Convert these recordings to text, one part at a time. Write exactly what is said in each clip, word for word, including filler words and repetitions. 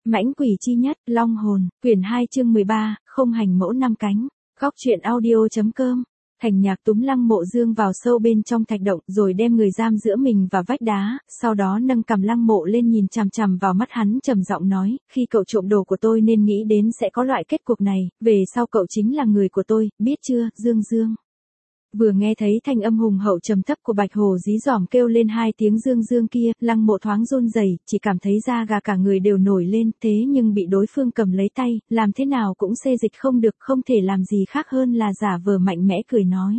Mãnh quỷ chi nhất, Long hồn, quyển hai chương mười ba, không hành mẫu năm cánh. Góc truyện audio chấm com. Thành Nhạc túm Lăng Mộ Dương vào sâu bên trong thạch động rồi đem người giam giữa mình và vách đá, sau đó nâng cằm Lăng Mộ lên nhìn chằm chằm vào mắt hắn trầm giọng nói, khi cậu trộm đồ của tôi nên nghĩ đến sẽ có loại kết cục này, về sau cậu chính là người của tôi, biết chưa, Dương Dương. Vừa nghe thấy thanh âm hùng hậu trầm thấp của Bạch Hồ dí dỏm kêu lên hai tiếng Dương Dương kia, Lăng Mộ thoáng run rẩy, chỉ cảm thấy da gà cả người đều nổi lên, thế nhưng bị đối phương cầm lấy tay, làm thế nào cũng xê dịch không được, không thể làm gì khác hơn là giả vờ mạnh mẽ cười nói.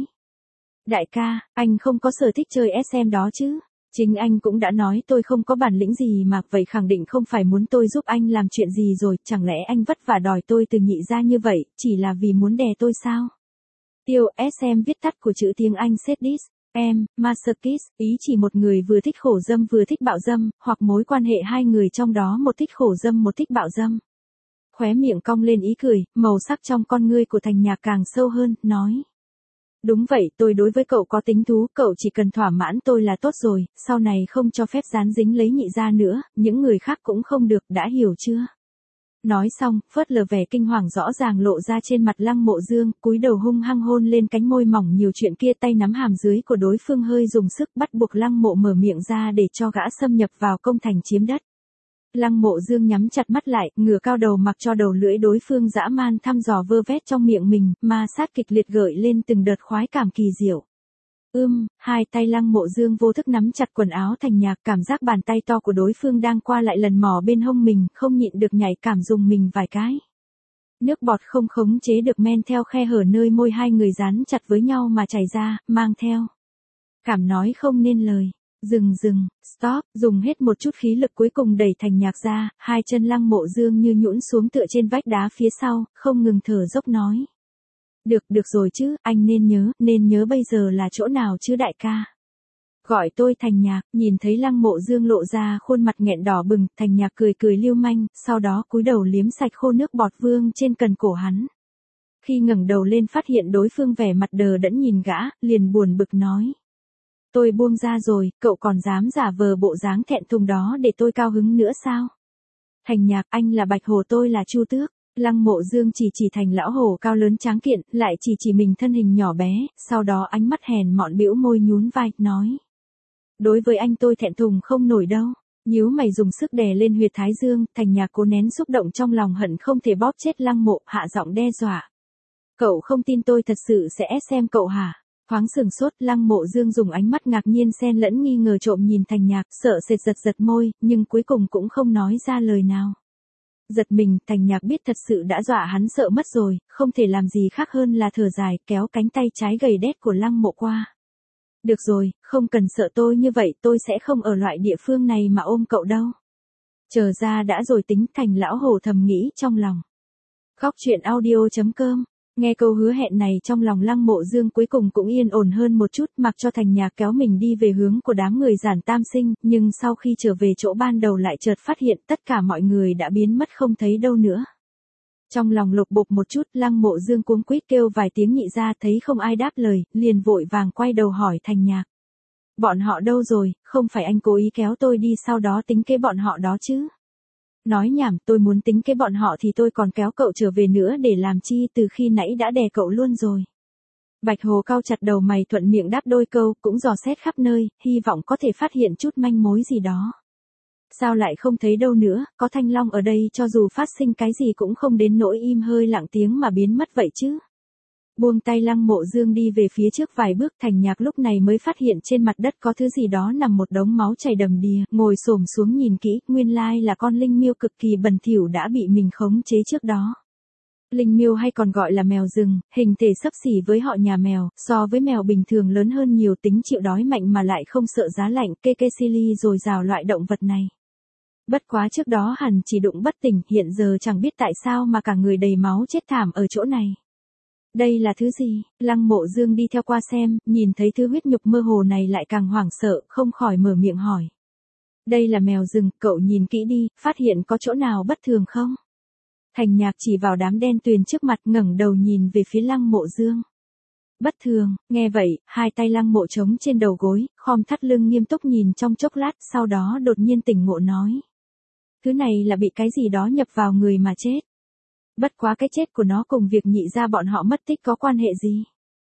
Đại ca, anh không có sở thích chơi ét em đó chứ? Chính anh cũng đã nói tôi không có bản lĩnh gì mà, vậy khẳng định không phải muốn tôi giúp anh làm chuyện gì rồi, chẳng lẽ anh vất vả đòi tôi từ nhị ra như vậy, chỉ là vì muốn đè tôi sao? Tiêu, ét em viết tắt của chữ tiếng Anh sadist, em, masochist, ý chỉ một người vừa thích khổ dâm vừa thích bạo dâm, hoặc mối quan hệ hai người trong đó một thích khổ dâm một thích bạo dâm. Khóe miệng cong lên ý cười, màu sắc trong con ngươi của Thành Nhạc càng sâu hơn, nói. Đúng vậy, tôi đối với cậu có tính thú, cậu chỉ cần thỏa mãn tôi là tốt rồi, sau này không cho phép dán dính lấy nhị ra nữa, những người khác cũng không được, đã hiểu chưa? Nói xong, phớt lờ vẻ kinh hoàng rõ ràng lộ ra trên mặt Lăng Mộ Dương, cúi đầu hung hăng hôn lên cánh môi mỏng nhiều chuyện kia, tay nắm hàm dưới của đối phương hơi dùng sức bắt buộc Lăng Mộ mở miệng ra để cho gã xâm nhập vào công thành chiếm đất. Lăng Mộ Dương nhắm chặt mắt lại, ngửa cao đầu mặc cho đầu lưỡi đối phương dã man thăm dò vơ vét trong miệng mình, ma sát kịch liệt gợi lên từng đợt khoái cảm kỳ diệu. Ưm, hai tay Lăng Mộ Dương vô thức nắm chặt quần áo Thành Nhạc, cảm giác bàn tay to của đối phương đang qua lại lần mò bên hông mình, không nhịn được nhảy cảm dùng mình vài cái. Nước bọt không khống chế được men theo khe hở nơi môi hai người dán chặt với nhau mà chảy ra, mang theo. Cảm nói không nên lời. Dừng dừng, stop, dùng hết một chút khí lực cuối cùng đẩy Thành Nhạc ra, hai chân Lăng Mộ Dương như nhũn xuống tựa trên vách đá phía sau, không ngừng thở dốc nói. Được, được rồi chứ, anh nên nhớ, nên nhớ bây giờ là chỗ nào chứ đại ca. Gọi tôi Thành Nhạc, nhìn thấy Lăng Mộ Dương lộ ra khuôn mặt nghẹn đỏ bừng, Thành Nhạc cười cười lưu manh, sau đó cúi đầu liếm sạch khô nước bọt vương trên cần cổ hắn. Khi ngẩng đầu lên phát hiện đối phương vẻ mặt đờ đẫn nhìn gã, liền buồn bực nói. Tôi buông ra rồi, cậu còn dám giả vờ bộ dáng thẹn thùng đó để tôi cao hứng nữa sao? Thành Nhạc, anh là Bạch Hồ, tôi là Chu Tước. Lăng Mộ Dương chỉ chỉ Thành lão hổ cao lớn tráng kiện, lại chỉ chỉ mình thân hình nhỏ bé, sau đó ánh mắt hèn mọn bĩu môi nhún vai, nói. Đối với anh tôi thẹn thùng không nổi đâu. Nhíu mày dùng sức đè lên huyệt thái dương, Thành Nhạc cố nén xúc động trong lòng hận không thể bóp chết Lăng Mộ, hạ giọng đe dọa. Cậu không tin tôi thật sự sẽ ép xem cậu hả? Thoáng sừng sốt, Lăng Mộ Dương dùng ánh mắt ngạc nhiên xen lẫn nghi ngờ trộm nhìn Thành Nhạc, sợ sệt giật giật môi, nhưng cuối cùng cũng không nói ra lời nào. Giật mình, Thành Nhạc biết thật sự đã dọa hắn sợ mất rồi, không thể làm gì khác hơn là thở dài, kéo cánh tay trái gầy đét của Lăng Mộ qua. Được rồi, không cần sợ tôi như vậy, tôi sẽ không ở loại địa phương này mà ôm cậu đâu. Chờ ra đã rồi tính, Thành lão hổ thầm nghĩ trong lòng. Góc truyện audio chấm com. Nghe câu hứa hẹn này trong lòng Lăng Mộ Dương cuối cùng cũng yên ổn hơn một chút, mặc cho Thành Nhạc kéo mình đi về hướng của đám người Giản Tam Sinh, nhưng sau khi trở về chỗ ban đầu lại chợt phát hiện tất cả mọi người đã biến mất không thấy đâu nữa. Trong lòng lục bục một chút, Lăng Mộ Dương cuống quýt kêu vài tiếng nhị ra, thấy không ai đáp lời, liền vội vàng quay đầu hỏi Thành Nhạc. Bọn họ đâu rồi, không phải anh cố ý kéo tôi đi sau đó tính kế bọn họ đó chứ? Nói nhảm, tôi muốn tính kế bọn họ thì tôi còn kéo cậu trở về nữa để làm chi, từ khi nãy đã đè cậu luôn rồi. Bạch Hồ cau chặt đầu mày thuận miệng đáp đôi câu, cũng dò xét khắp nơi, hy vọng có thể phát hiện chút manh mối gì đó. Sao lại không thấy đâu nữa, có Thanh Long ở đây cho dù phát sinh cái gì cũng không đến nỗi im hơi lặng tiếng mà biến mất vậy chứ. Buông tay Lăng Mộ Dương đi về phía trước vài bước, Thành Nhạc lúc này mới phát hiện trên mặt đất có thứ gì đó nằm một đống máu chảy đầm đìa, ngồi xổm xuống nhìn kỹ, nguyên lai là con linh miêu cực kỳ bẩn thỉu đã bị mình khống chế trước đó. Linh miêu hay còn gọi là mèo rừng, hình thể xấp xỉ với họ nhà mèo, so với mèo bình thường lớn hơn nhiều, tính chịu đói mạnh mà lại không sợ giá lạnh, kê kê sili rồi rào loại động vật này. Bất quá trước đó hẳn chỉ đụng bất tỉnh, hiện giờ chẳng biết tại sao mà cả người đầy máu chết thảm ở chỗ này. Đây là thứ gì? Lăng Mộ Dương đi theo qua xem, nhìn thấy thứ huyết nhục mơ hồ này lại càng hoảng sợ, không khỏi mở miệng hỏi. Đây là mèo rừng, cậu nhìn kỹ đi, phát hiện có chỗ nào bất thường không? Thành Nhạc chỉ vào đám đen tuyền trước mặt, ngẩng đầu nhìn về phía Lăng Mộ Dương. Bất thường, nghe vậy, hai tay Lăng Mộ trống trên đầu gối, khom thắt lưng nghiêm túc nhìn trong chốc lát, sau đó đột nhiên tỉnh ngộ nói. Thứ này là bị cái gì đó nhập vào người mà chết. Bất quá cái chết của nó cùng việc Nhị gia bọn họ mất tích có quan hệ gì?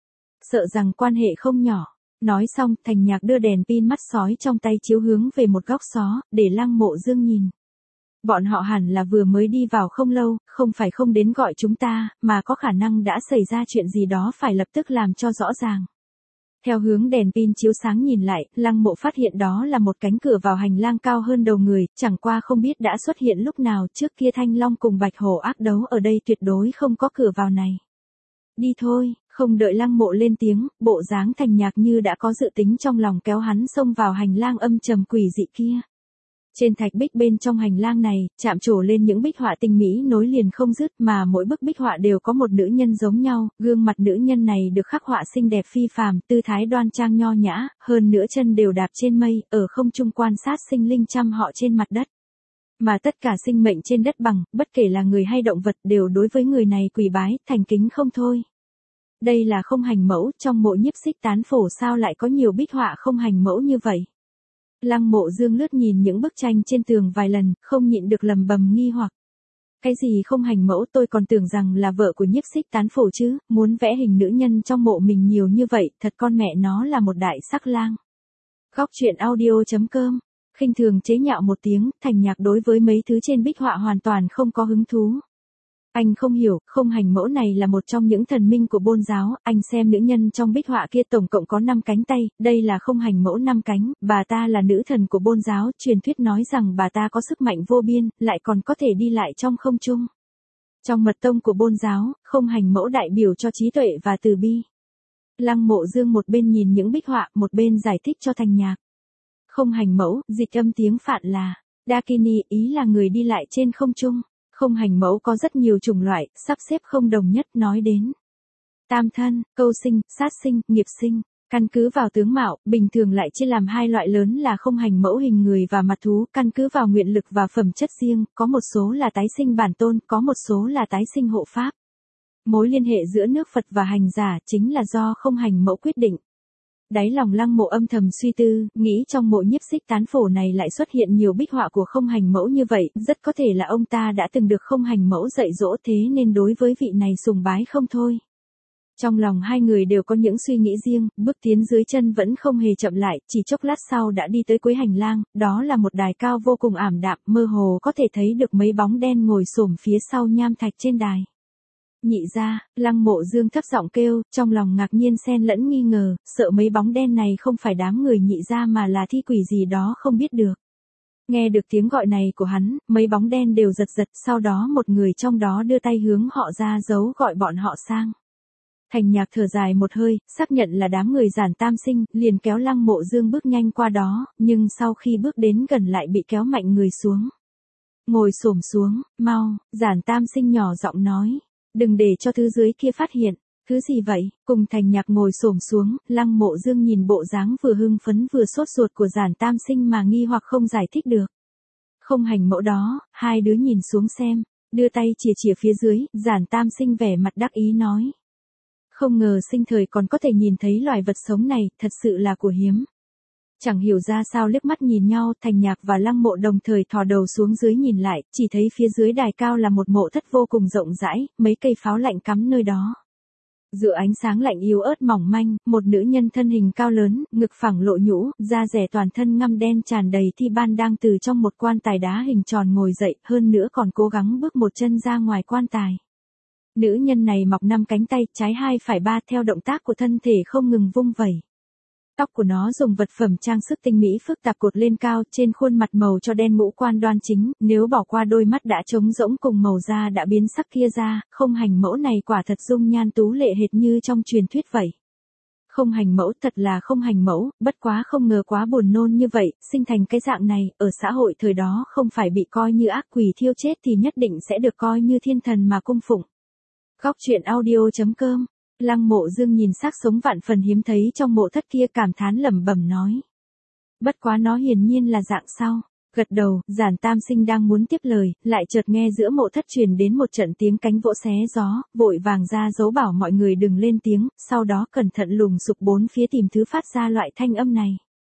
Sợ rằng quan hệ không nhỏ. Nói xong, Thành Nhạc đưa đèn pin mắt sói trong tay chiếu hướng về một góc xó, để Lăng Mộ Dương nhìn. Bọn họ hẳn là vừa mới đi vào không lâu, không phải không đến gọi chúng ta, mà có khả năng đã xảy ra chuyện gì đó phải lập tức làm cho rõ ràng. Theo hướng đèn pin chiếu sáng nhìn lại, Lăng Mộ phát hiện đó là một cánh cửa vào hành lang cao hơn đầu người, chẳng qua không biết đã xuất hiện lúc nào, trước kia Thanh Long cùng Bạch Hổ ác đấu ở đây tuyệt đối không có cửa vào này. Đi thôi, không đợi Lăng Mộ lên tiếng, bộ dáng Thành Nhạc như đã có dự tính trong lòng kéo hắn xông vào hành lang âm trầm quỷ dị kia. Trên thạch bích bên trong hành lang này, chạm trổ lên những bích họa tinh mỹ nối liền không dứt, mà mỗi bức bích họa đều có một nữ nhân giống nhau, gương mặt nữ nhân này được khắc họa xinh đẹp phi phàm, tư thái đoan trang nho nhã, hơn nữa chân đều đạp trên mây, ở không trung quan sát sinh linh trăm họ trên mặt đất. Mà tất cả sinh mệnh trên đất bằng, bất kể là người hay động vật đều đối với người này quỳ bái, thành kính không thôi. Đây là không hành mẫu, trong mộ Nhiếp Xích Tán Phổ sao lại có nhiều bích họa không hành mẫu như vậy? Lăng Mộ Dương lướt nhìn những bức tranh trên tường vài lần, không nhịn được lầm bầm nghi hoặc. Cái gì không hành mẫu, tôi còn tưởng rằng là vợ của Nhiếp Xích Tán Phổ chứ, muốn vẽ hình nữ nhân trong mộ mình nhiều như vậy, thật con mẹ nó là một đại sắc lang. Góc truyện audio chấm com, khinh thường chế nhạo một tiếng, Thành Nhạc đối với mấy thứ trên bích họa hoàn toàn không có hứng thú. Anh không hiểu, không hành mẫu này là một trong những thần minh của Bôn giáo, anh xem nữ nhân trong bích họa kia tổng cộng có năm cánh tay, đây là không hành mẫu năm cánh, bà ta là nữ thần của Bôn giáo, truyền thuyết nói rằng bà ta có sức mạnh vô biên, lại còn có thể đi lại trong không trung. Trong mật tông của Bôn giáo, không hành mẫu đại biểu cho trí tuệ và từ bi. Lăng Mộ Dương một bên nhìn những bích họa, một bên giải thích cho Thành Nhạc. Không hành mẫu, dịch âm tiếng Phạn là Dakini, ý là người đi lại trên không trung. Không hành mẫu có rất nhiều chủng loại, sắp xếp không đồng nhất, nói đến tam thân, câu sinh, sát sinh, nghiệp sinh. Căn cứ vào tướng mạo, bình thường lại chia làm hai loại lớn là không hành mẫu hình người và mặt thú, căn cứ vào nguyện lực và phẩm chất riêng, có một số là tái sinh bản tôn, có một số là tái sinh hộ pháp. Mối liên hệ giữa nước Phật và hành giả chính là do không hành mẫu quyết định. Đáy lòng Lăng Mộ âm thầm suy tư, nghĩ trong mộ Nhiếp Xích Tán Phổ này lại xuất hiện nhiều bích họa của không hành mẫu như vậy, rất có thể là ông ta đã từng được không hành mẫu dạy dỗ, thế nên đối với vị này sùng bái không thôi. Trong lòng hai người đều có những suy nghĩ riêng, bước tiến dưới chân vẫn không hề chậm lại, chỉ chốc lát sau đã đi tới cuối hành lang, đó là một đài cao vô cùng ảm đạm, mơ hồ có thể thấy được mấy bóng đen ngồi xổm phía sau nham thạch trên đài. Nhị gia, Lăng Mộ Dương thấp giọng kêu, trong lòng ngạc nhiên xen lẫn nghi ngờ, sợ mấy bóng đen này không phải đám người Nhị gia mà là thi quỷ gì đó không biết được. Nghe được tiếng gọi này của hắn, mấy bóng đen đều giật giật, sau đó một người trong đó đưa tay hướng họ ra dấu gọi bọn họ sang. Thành Nhạc thở dài một hơi, xác nhận là đám người Giản Tam Sinh, liền kéo Lăng Mộ Dương bước nhanh qua đó, nhưng sau khi bước đến gần lại bị kéo mạnh người xuống. Ngồi xổm xuống, mau, Giản Tam Sinh nhỏ giọng nói. Đừng để cho thứ dưới kia phát hiện. Thứ gì vậy? Cùng Thành Nhạc ngồi xổm xuống, Lăng Mộ Dương nhìn bộ dáng vừa hưng phấn vừa sốt ruột của Giản Tam Sinh mà nghi hoặc không giải thích được. Không hành mẫu đó, hai đứa nhìn xuống xem, đưa tay chìa chìa phía dưới, Giản Tam Sinh vẻ mặt đắc ý nói. Không ngờ sinh thời còn có thể nhìn thấy loài vật sống này, thật sự là của hiếm. Chẳng hiểu ra sao liếc mắt nhìn nhau, Thành Nhạc và Lăng Mộ đồng thời thò đầu xuống dưới nhìn lại, chỉ thấy phía dưới đài cao là một mộ thất vô cùng rộng rãi, mấy cây pháo lạnh cắm nơi đó. Giữa ánh sáng lạnh yếu ớt mỏng manh, một nữ nhân thân hình cao lớn, ngực phẳng lộ nhũ, da rẻ toàn thân ngăm đen tràn đầy thi ban đang từ trong một quan tài đá hình tròn ngồi dậy, hơn nữa còn cố gắng bước một chân ra ngoài quan tài. Nữ nhân này mọc năm cánh tay, trái hai phải ba, theo động tác của thân thể không ngừng vung vẩy. Tóc của nó dùng vật phẩm trang sức tinh mỹ phức tạp cột lên cao, trên khuôn mặt màu cho đen ngũ quan đoan chính, nếu bỏ qua đôi mắt đã trống rỗng cùng màu da đã biến sắc kia ra, không hành mẫu này quả thật dung nhan tú lệ hệt như trong truyền thuyết vậy. Không hành mẫu thật là không hành mẫu, bất quá không ngờ quá buồn nôn như vậy, sinh thành cái dạng này, ở xã hội thời đó không phải bị coi như ác quỷ thiêu chết thì nhất định sẽ được coi như thiên thần mà cung phụng. Góc truyện audio chấm com. Lăng Mộ Dương nhìn xác sống vạn phần hiếm thấy trong mộ thất kia cảm thán lẩm bẩm nói. Bất quá nó hiển nhiên là dạng sau. Gật đầu, Giản Tam Sinh đang muốn tiếp lời, lại chợt nghe giữa mộ thất truyền đến một trận tiếng cánh vỗ xé gió, vội vàng ra dấu bảo mọi người đừng lên tiếng, sau đó cẩn thận lùng sục bốn phía tìm thứ phát ra loại thanh âm này.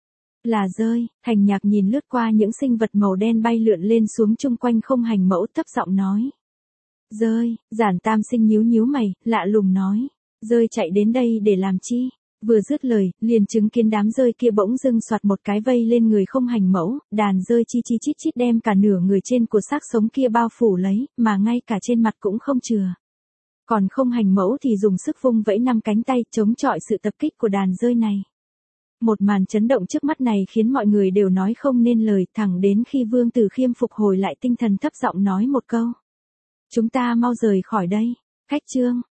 Là rơi, Thành Nhạc nhìn lướt qua những sinh vật màu đen bay lượn lên xuống chung quanh không hành mẫu thấp giọng nói. Rơi, Giản Tam Sinh nhíu nhíu mày, lạ lùng nói. Rơi chạy đến đây để làm chi? Vừa dứt lời, liền chứng kiến đám rơi kia bỗng dưng soạt một cái vây lên người không hành mẫu, đàn rơi chi chi chít chít đem cả nửa người trên của xác sống kia bao phủ lấy, mà ngay cả trên mặt cũng không chừa. Còn không hành mẫu thì dùng sức vung vẫy năm cánh tay chống chọi sự tập kích của đàn rơi này. Một màn chấn động trước mắt này khiến mọi người đều nói không nên lời, thẳng đến khi Vương Tử Khiêm phục hồi lại tinh thần thấp giọng nói một câu. Chúng ta mau rời khỏi đây. Khách Trương,